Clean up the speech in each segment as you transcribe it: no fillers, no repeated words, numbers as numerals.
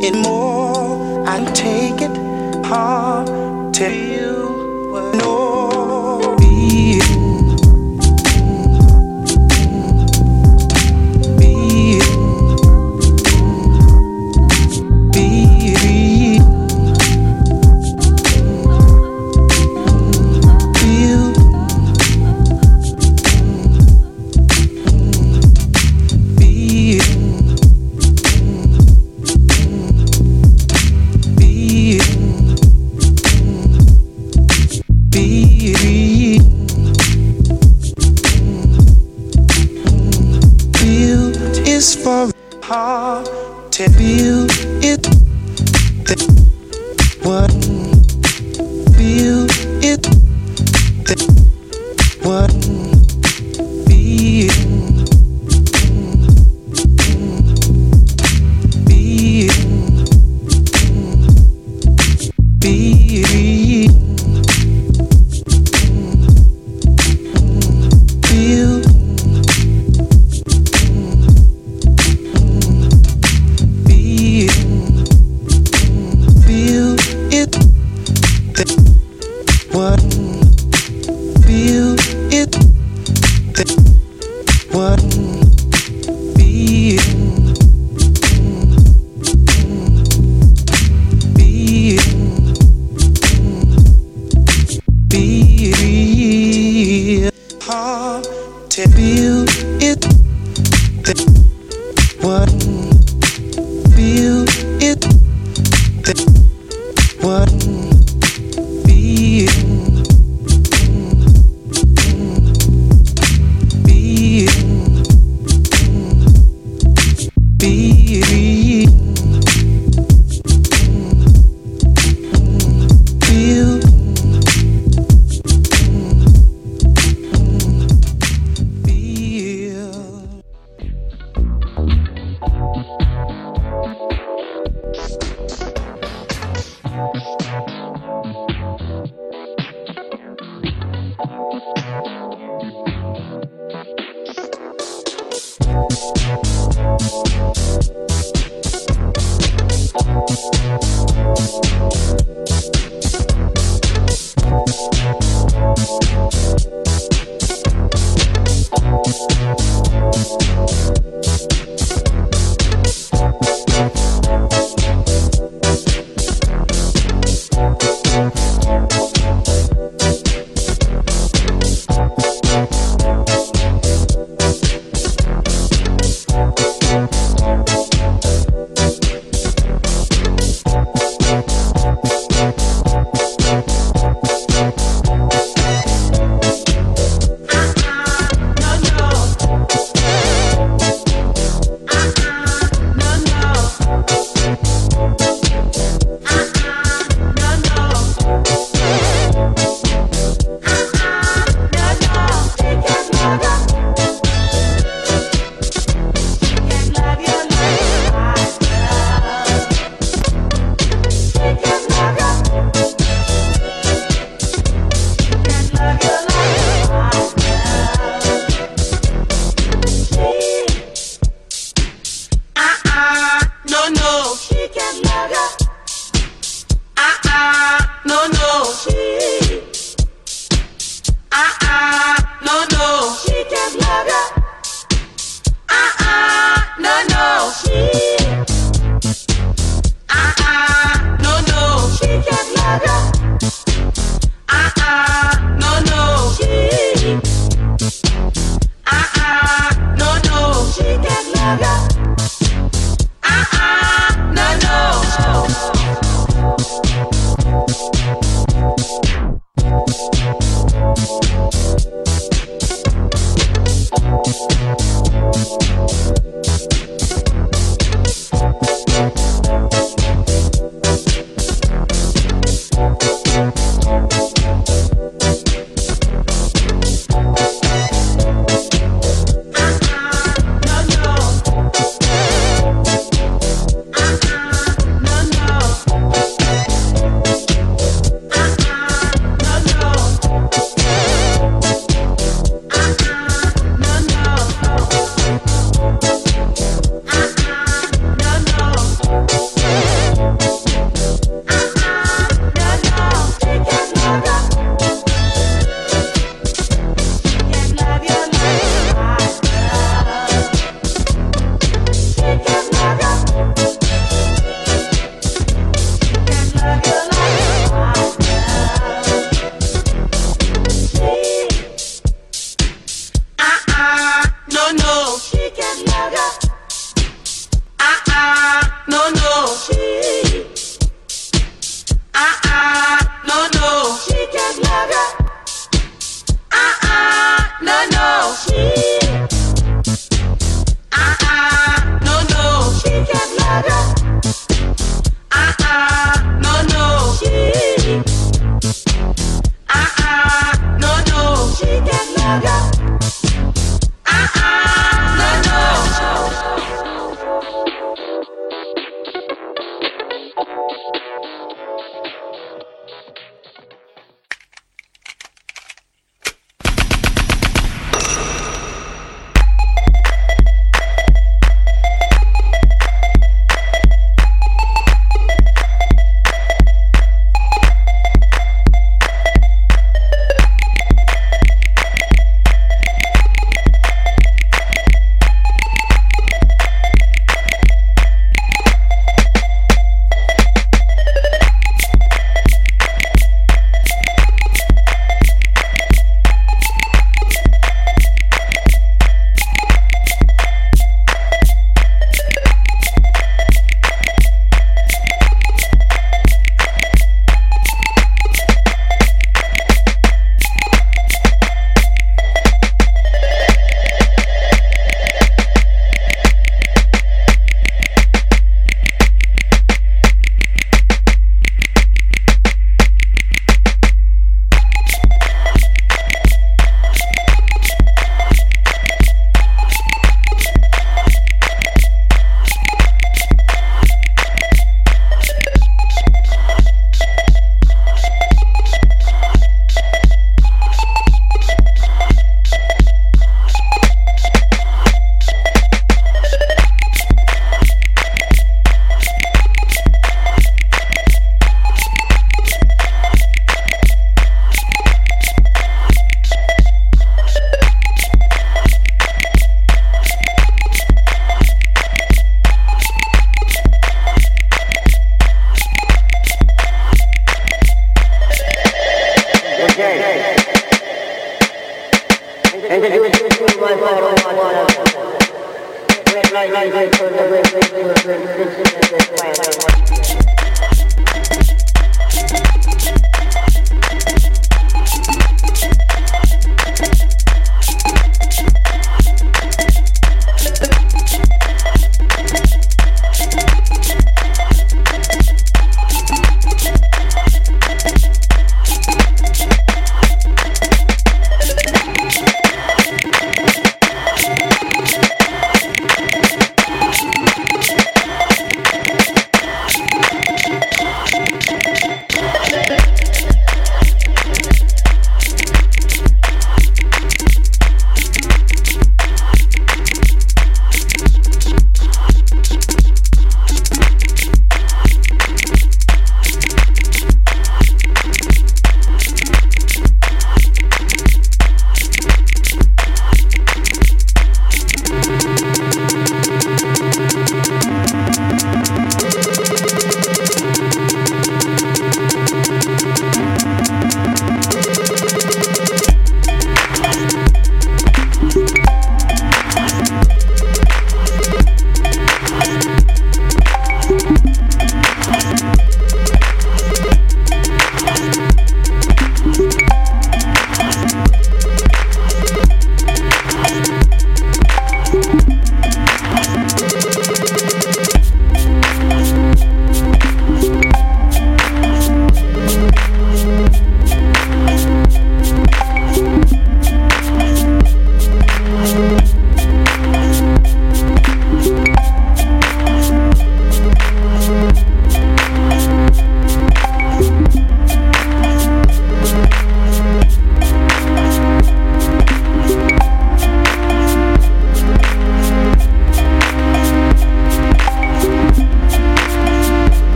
it more and take it hard to you no be for hard to build it. What build it? What build? To build it, what build it, what build,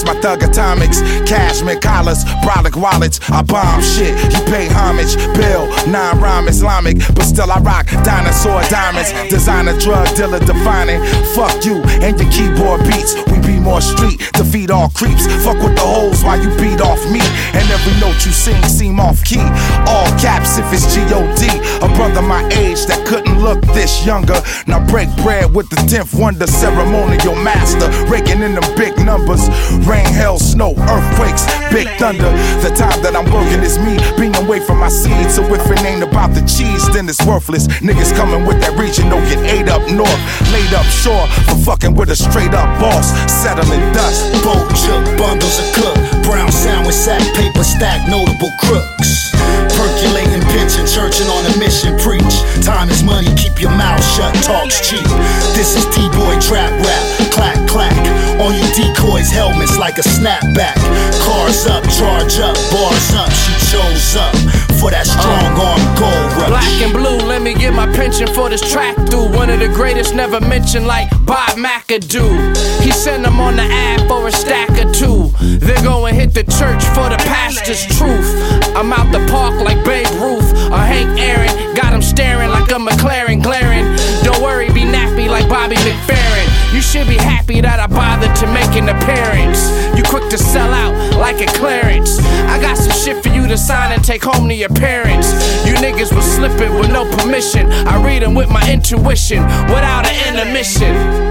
my thug atomics. Cashmere collars, brolic wallets. I bomb shit, you pay homage. Bill, non-rhyme Islamic, but still I rock dinosaur diamonds. Designer, drug dealer, defining. Fuck you and your keyboard beats. We be more street, defeat all creeps. Fuck with the hoes while you beat off me. And every note you sing seem off key. All caps if it's G.O.D. A brother my age that couldn't look this younger. Now break bread with the 10th wonder, ceremonial master. Raking in them big numbers. Rain, hail, snow, earthquakes, big thunder. The time that I'm working is me being away from my seed. So if it ain't about the cheese, then it's worthless. Niggas coming with that region don't get ate up north. Laid up shore for fucking with a straight up boss. Settling dust. Boat chook, bundles of cook. Brown sandwich sack, paper stack, notable crooks. Percolating, pitching, churching on a mission, preach. Time is money, keep your mouth shut, talk's cheap. This is T-boy trap rap, clack, clack. On your decoys, helmets like a snapback. Cars up, charge up, bars up. She chose up for that strong arm gold rush. Black and blue, let me get my pension for this track through. One of the greatest never mentioned like Bob McAdoo. He sent them on the ad for a stack or two. They're going hit the church for the pastor's truth. I'm out the park like Babe Ruth or Hank Aaron. Got him staring like a McLaren glaring. Don't worry, be nappy like Bobby McFerrin. You should be happy that I bothered to make an appearance. You quick to sell out like a clearance. I got some shit for you to sign and take home to your parents. You niggas was slipping with no permission. I read them with my intuition without an intermission.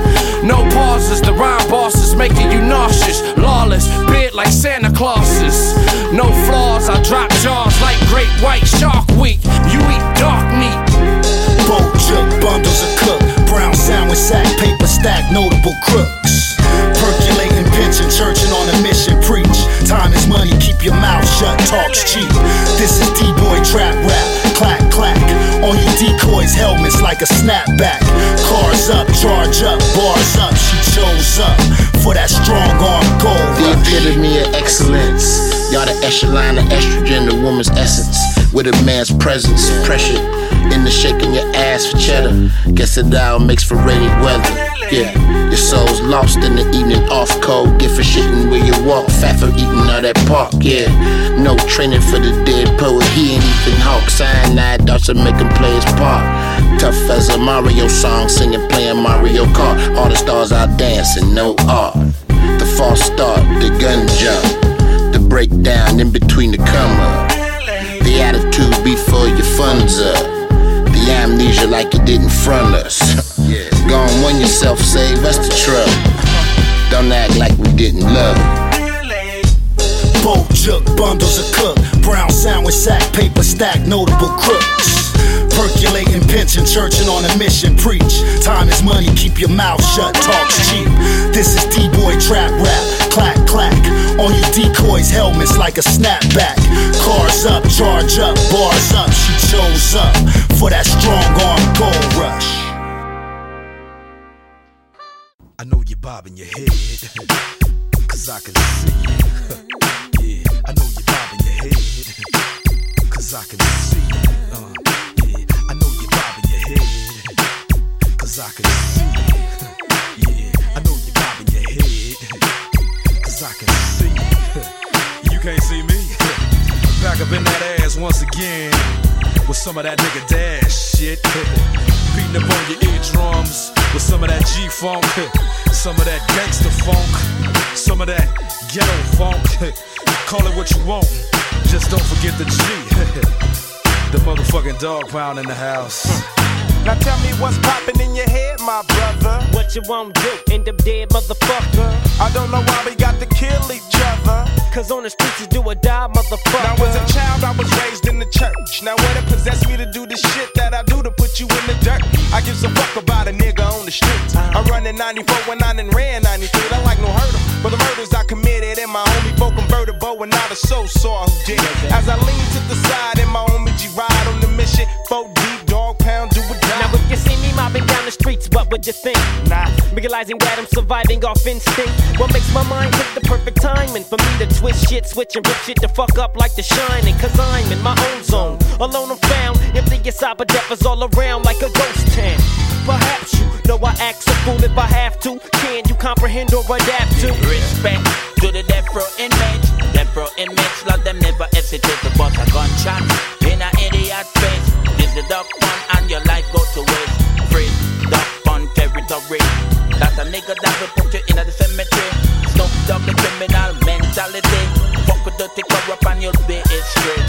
No pauses, the rhyme bosses making you nauseous. Lawless, beard like Santa Claus's. No flaws, I drop jaws like Great White Shark Week. You eat dark meat. Boat chook, bundles of cook. Brown sandwich sack, paper stack, notable crooks. Percolating, pitching, churching on a mission, preach. Time is money, keep your mouth shut, talk's cheap. This is T-boy trap rap, clack, clack. On your decoys, helmets like a snapback. Cars up, charge up, bars up. She chose up for that strong arm gold rush. The epitome of excellence. Y'all the echelon of estrogen, the woman's essence. With a man's presence, pressure in the shaking your ass for cheddar. Guess it all makes for rainy weather. Yeah, your soul's lost in the evening off cold. Get for shitting where you walk, fat for eating all that pork. Yeah, no training for the dead poet. He ain't Ethan Hawke. Cyanide darts to make him play his part. Tough as a Mario song, singing, playing Mario Kart. All the stars out dancing, no art. The false start, the gun jump, the breakdown in between the come up. The attitude before your funds up. The amnesia like you didn't front us. Go on, win yourself, save us the trouble. Don't act like we didn't love. Boat chook, bundles of cook. Brown sandwich sack, paper stack, notable crooks. Percolating, pinching, churching on a mission, preach. Time is money, keep your mouth shut, talk's cheap. This is D-boy trap rap, clack, clack. On your decoys, helmets like a snapback. Cars up, charge up, bars up. She chose up for that strong arm gold rush. I know you're bobbing your head, cause I can see it. Yeah, I know you're bobbing your head, cause I can see it. Yeah, I know you're bobbing your head, cause I can see it. Yeah, I know you're bobbing your head, cause I can see it. You can't see me. Back up in that ass once again, with some of that nigga dash shit. Beating up on your eardrums with some of that G-funk, some of that gangster funk, some of that ghetto funk. Call it what you want, just don't forget the G. The motherfucking dog pound in the house. Now tell me what's poppin' in your head, my brother. What you won't do, end up dead, motherfucker. I don't know why we got to kill each other. Cause on the streets is do or die, motherfucker. Now as a child I was raised in the church. Now what it possessed me to do the shit that I do to put you in the dirt. I give a fuck about a nigga on the streets. I'm running 94 when I done ran 93. I like no hurt 'em for the murders I committed. And my homie folk convertible and not a soul saw who did it. As I lean to the side and my homie G ride on the mission. 4 deep, dog pound, do or die. Now if you see me mobbing down the streets, what would you think? Nah. Realizing that I'm surviving off instinct. What makes my mind hit the perfect timing for me to twist shit, switch and rip shit to fuck up like The Shining. Cause I'm in my own zone, alone I'm found. Empty inside but death is all around like a ghost town. perhaps you know I act a fool if I have to. Can you comprehend or adapt to? Respect to the death row inmates. Death row inmates, lot them never hesitate to bust a gunshot in an idiot face. This the dog pun and your life go to waste. Free dog pun territory. That's a nigga that will put you in the cemetery. Snoop Dogg the criminal mentality. Fuck with dirty corrupt and you'll be straight.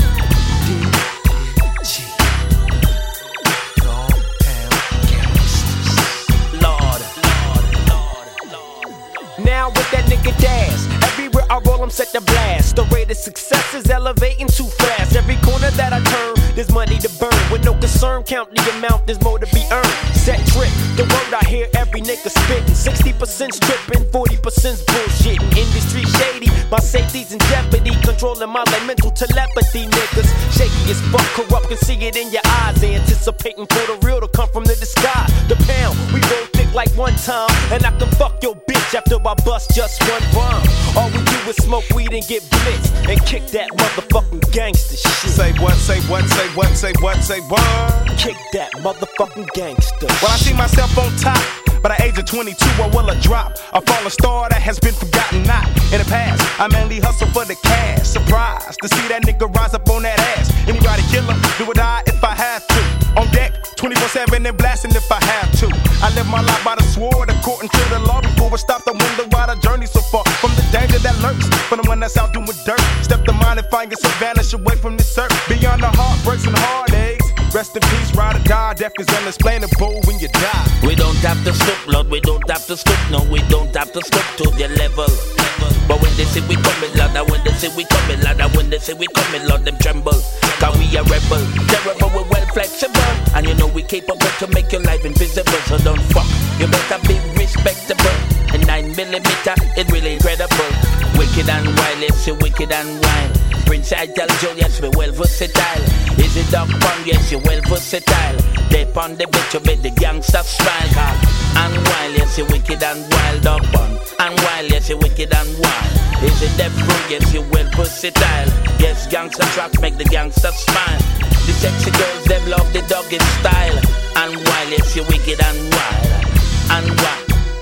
Now with that nigga Daz, everywhere I roll I'm set to blast. The rate of success is elevating too fast. Every corner that I turn, there's money to burn. With no concern, count the amount, there's more to be earned. Set trip, the word I hear every nigga spittin'. 60% stripping, 40% bullshitting. Industry shady, my safety's in jeopardy. Controlling my like mental telepathy, niggas. Shaky as fuck, corrupt, can see it in your eyes. Anticipating for the real to come from the sky. The pound, we roll thick like one time. And I can fuck your bitch after I bust just one rhyme. All we do is smoke weed and get blitzed and kick that motherfucking gangster shit. Say what, say what, say what, say what, say what? Kick that motherfucking gangster. Well, I see myself on top. By the age of 22, I will a drop. A fallen star that has been forgotten not in the past. I mainly hustle for the cash. Surprised to see that nigga rise up on that ass. Anybody killer, do or die if I have to. On deck, 24/7 and blasting if I have to. I live my life by the sword, according to the law. Before I stop, I wonder why the journey so far from the danger that lurks. From the one that's out doing dirt. Step the mind and find yourself vanish away from this earth. Beyond the heartbreaks and heartaches. Rest in peace, ride or die. Death is unexplainable when you die. We don't have to stoop, Lord, we don't have to stoop. No, we don't have to stoop to their level. But when they say we coming, Lord, and when they say we coming, Lord, and when they say we coming, Lord, them tremble. Cause we a rebel, terrible, we're well flexible. And you know we capable to make your life invisible. So don't fuck, you better be respectable. And 9mm, it really incredible. Wicked and wild, yes, you wicked and wild. Prince I tell Joe, yes, we well versatile. Is it dog pun? Yes, you well versatile. They pun the bitch, you make the gangster smile. And wild, yes, you wicked and wild, dog pun. And wild, yes, you wicked and wild. Is it death row? Yes, you well versatile. Yes, gangster tracks make the gangster smile. The sexy girls, them love the doggy style. And wild, yes, you wicked and wild. And wild.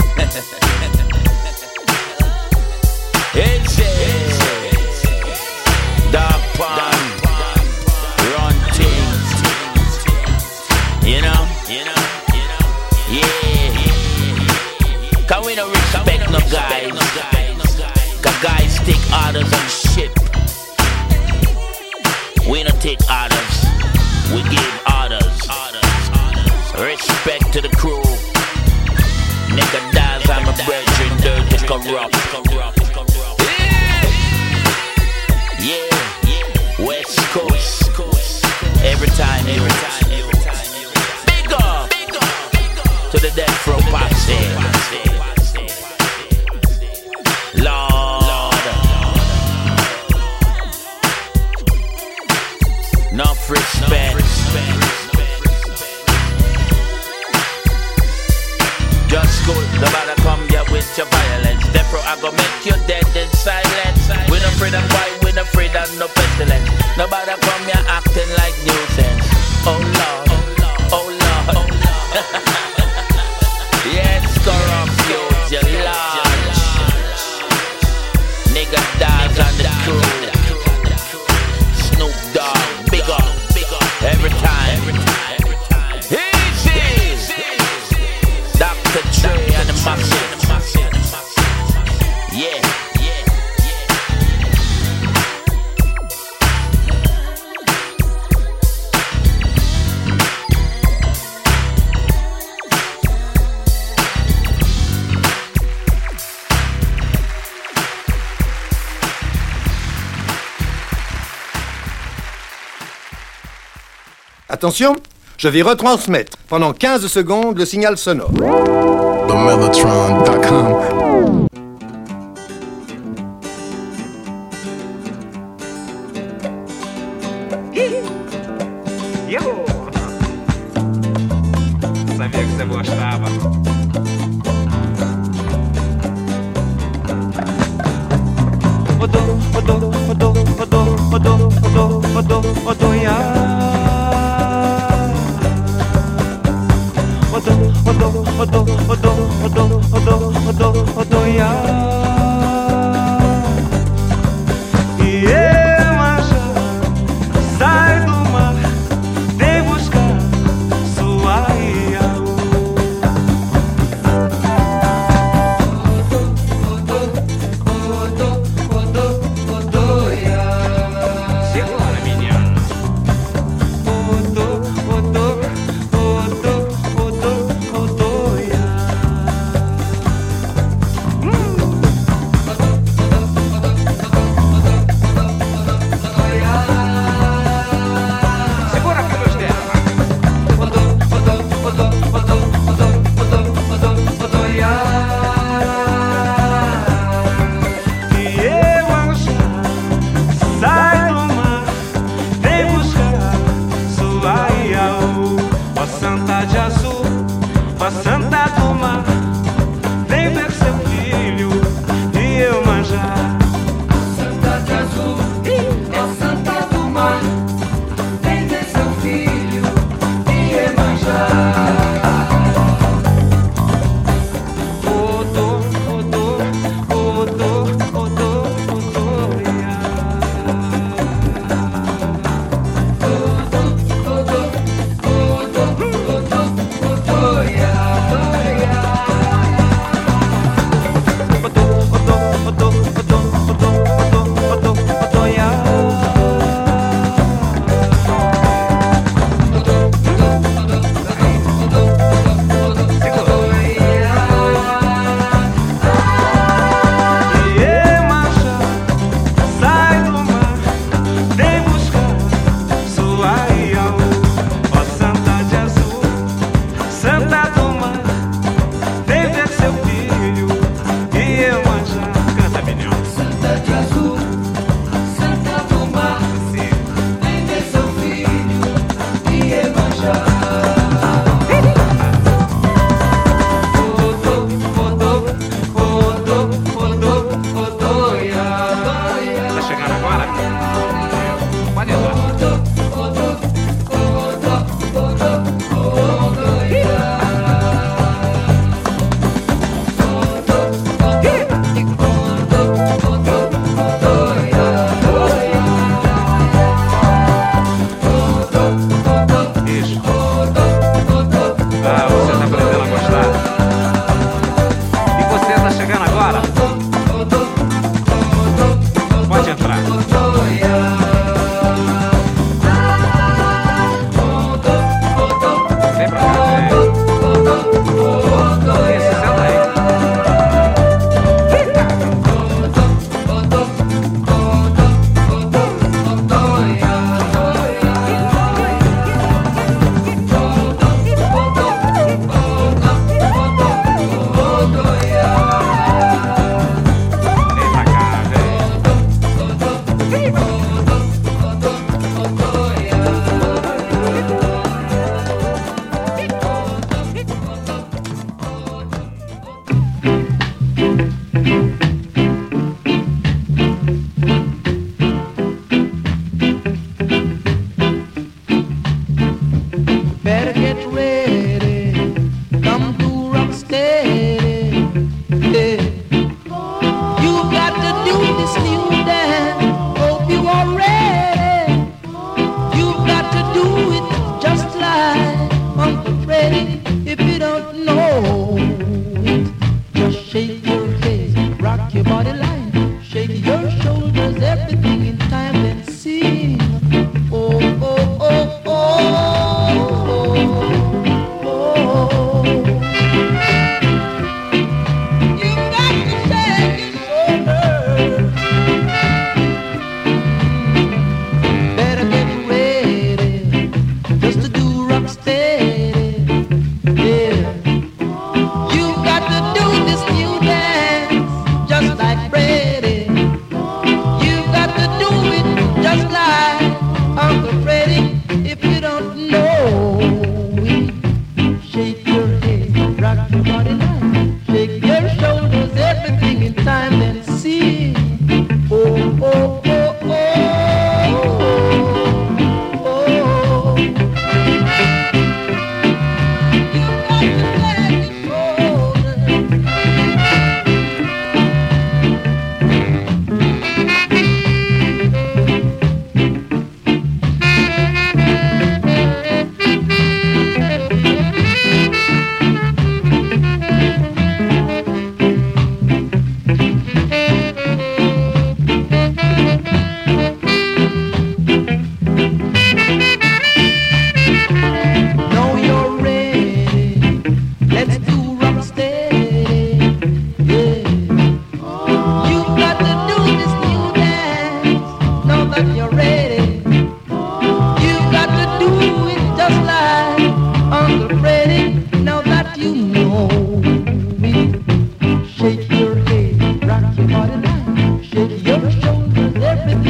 It's it. Dog pun, run things, you know, yeah. Can we no respect no guys? Cause guys take orders on ship. We don't take orders, we give orders. Respect to the crew. Nigga dies, I'm a brethren, dirty corrupt. Yeah, West Coast, every time. Big up to the death row posse. Lord, enough respect. Just good, nobody come here with your violence. Death row, I gon' make you dead in silence. We no afraid of fight, we no afraid of no pestilence. Nobody come here acting like nuisance. Oh Lord, oh Lord. Yes, corrupt youth, you large. Nigga dies on the crew. Snoop Dogg, big up, every time. Easy. Dr. Dre and the Massive. Yeah. Attention, je vais retransmettre pendant 15 secondes le signal sonore. TheMellotron.com. Йо! Завек всего штаба.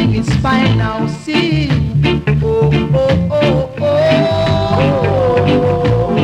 losing its spinal. See, oh, oh, oh, oh, oh.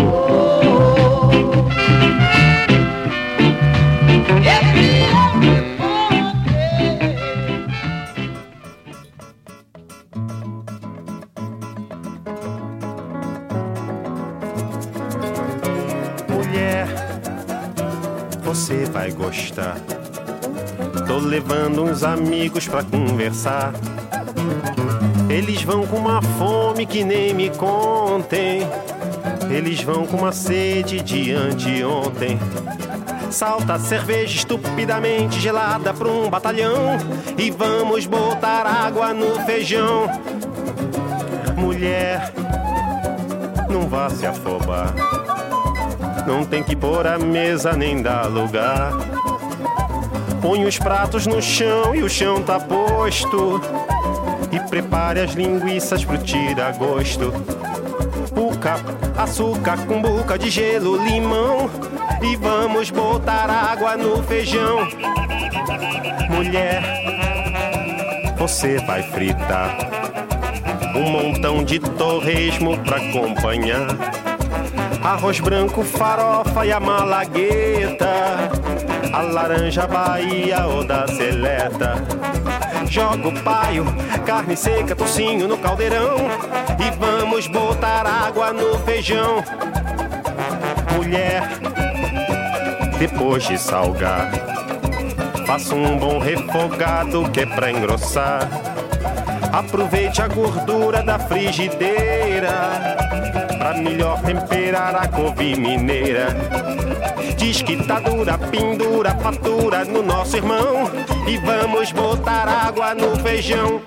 Mulher, você vai gostar. Tô levando uns amigos pra conversar. Eles vão com uma fome que nem me contem. Eles vão com uma sede de anteontem. Salta a cerveja estupidamente gelada pra um batalhão e vamos botar água no feijão. Mulher, não vá se afobar. Não tem que pôr a mesa nem dar lugar. Põe os pratos no chão e o chão tá posto. E prepare as linguiças pro tira-gosto. Puca, açúcar, cumbuca de gelo, limão. E vamos botar água no feijão. Mulher, você vai fritar um montão de torresmo pra acompanhar. Arroz branco, farofa e a malagueta. A laranja Bahia ou da seleta. Joga o paio, carne seca, tocinho no caldeirão. E vamos botar água no feijão. Mulher, depois de salgar, faça um bom refogado que é pra engrossar. Aproveite a gordura da frigideira pra melhor temperar a couve mineira. Diz que tá dura, pendura, fatura no nosso irmão. E vamos botar água no feijão.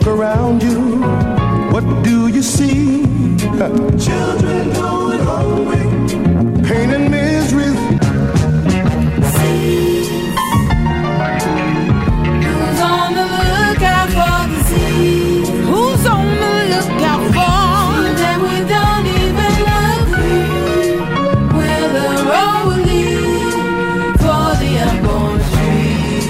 look around you, what do you see? Children going hungry, pain and misery. Who's on the lookout for the sea? Who's on the lookout for that we don't even agree where the road will lead for the unborn tree?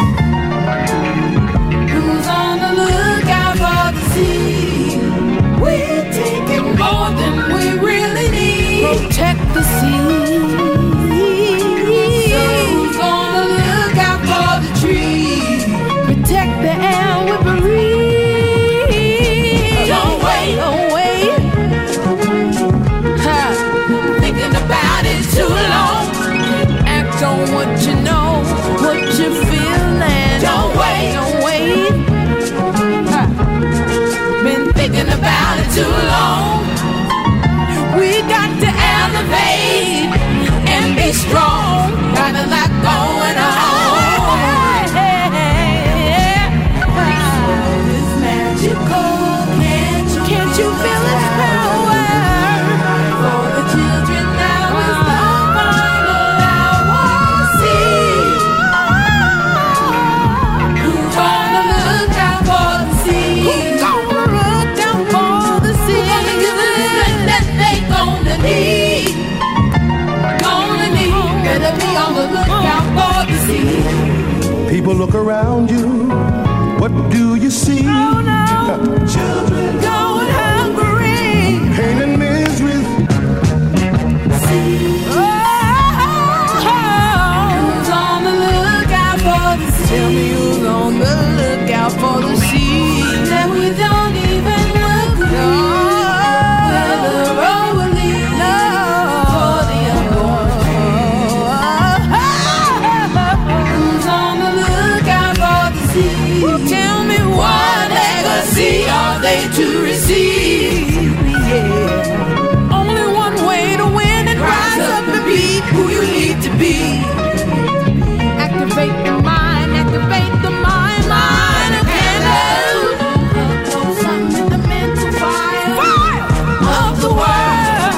Who's on the lookout for the sea? We're taking more than we really need. Protect the sea. So who's on the lookout for the tree? Protect the air we breathe. Don't wait, don't wait. Thinking about it too long. Act on what you know, what you feel, and don't wait, don't wait. Been thinking about it too long. We got to elevate and be strong. Got a lot going on. It's magical. Can't you feel its power? For the children now is the final hour. See who's on the lookout for the sea? Who's on the lookout for the sea? Who's gonna give the strength that they gonna need? Gonna need. Better be on the lookout for the sea. People look around you, what do you see? Oh no. Children going hungry, Pain and misery. Who's on the lookout for the sea? Tell me who's on the lookout for the sea that we don't even agree where the road will lead for the unborn. Who's on the lookout for the sea? Tell me what legacy are they to receive? Yeah. Only one way to win and rise up and be who you need to be. Activate the mind, activate the mind, mind of candle. Something in the mental fire of the world.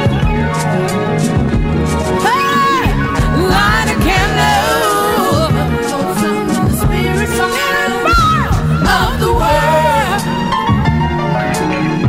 Hey, light a candle. Something in the spirit fire of the world.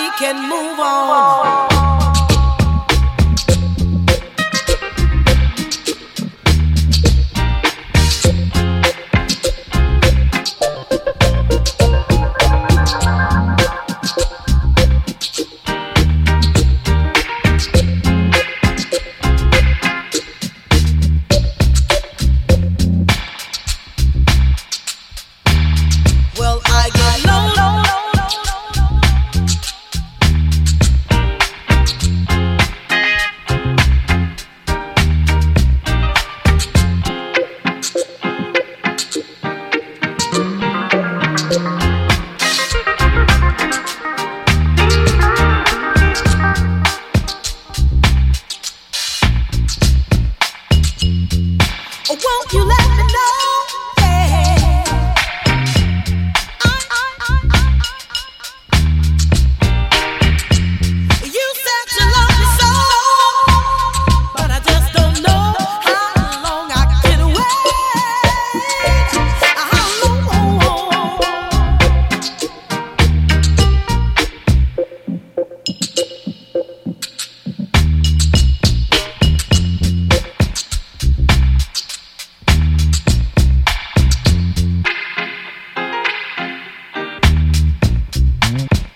we can move on. Won't you let me know? Yeah. You said you love me so, but I just don't know how long I can wait. How long?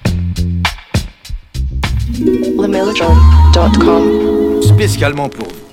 LeMillodrum.com. Spécialement pour vous.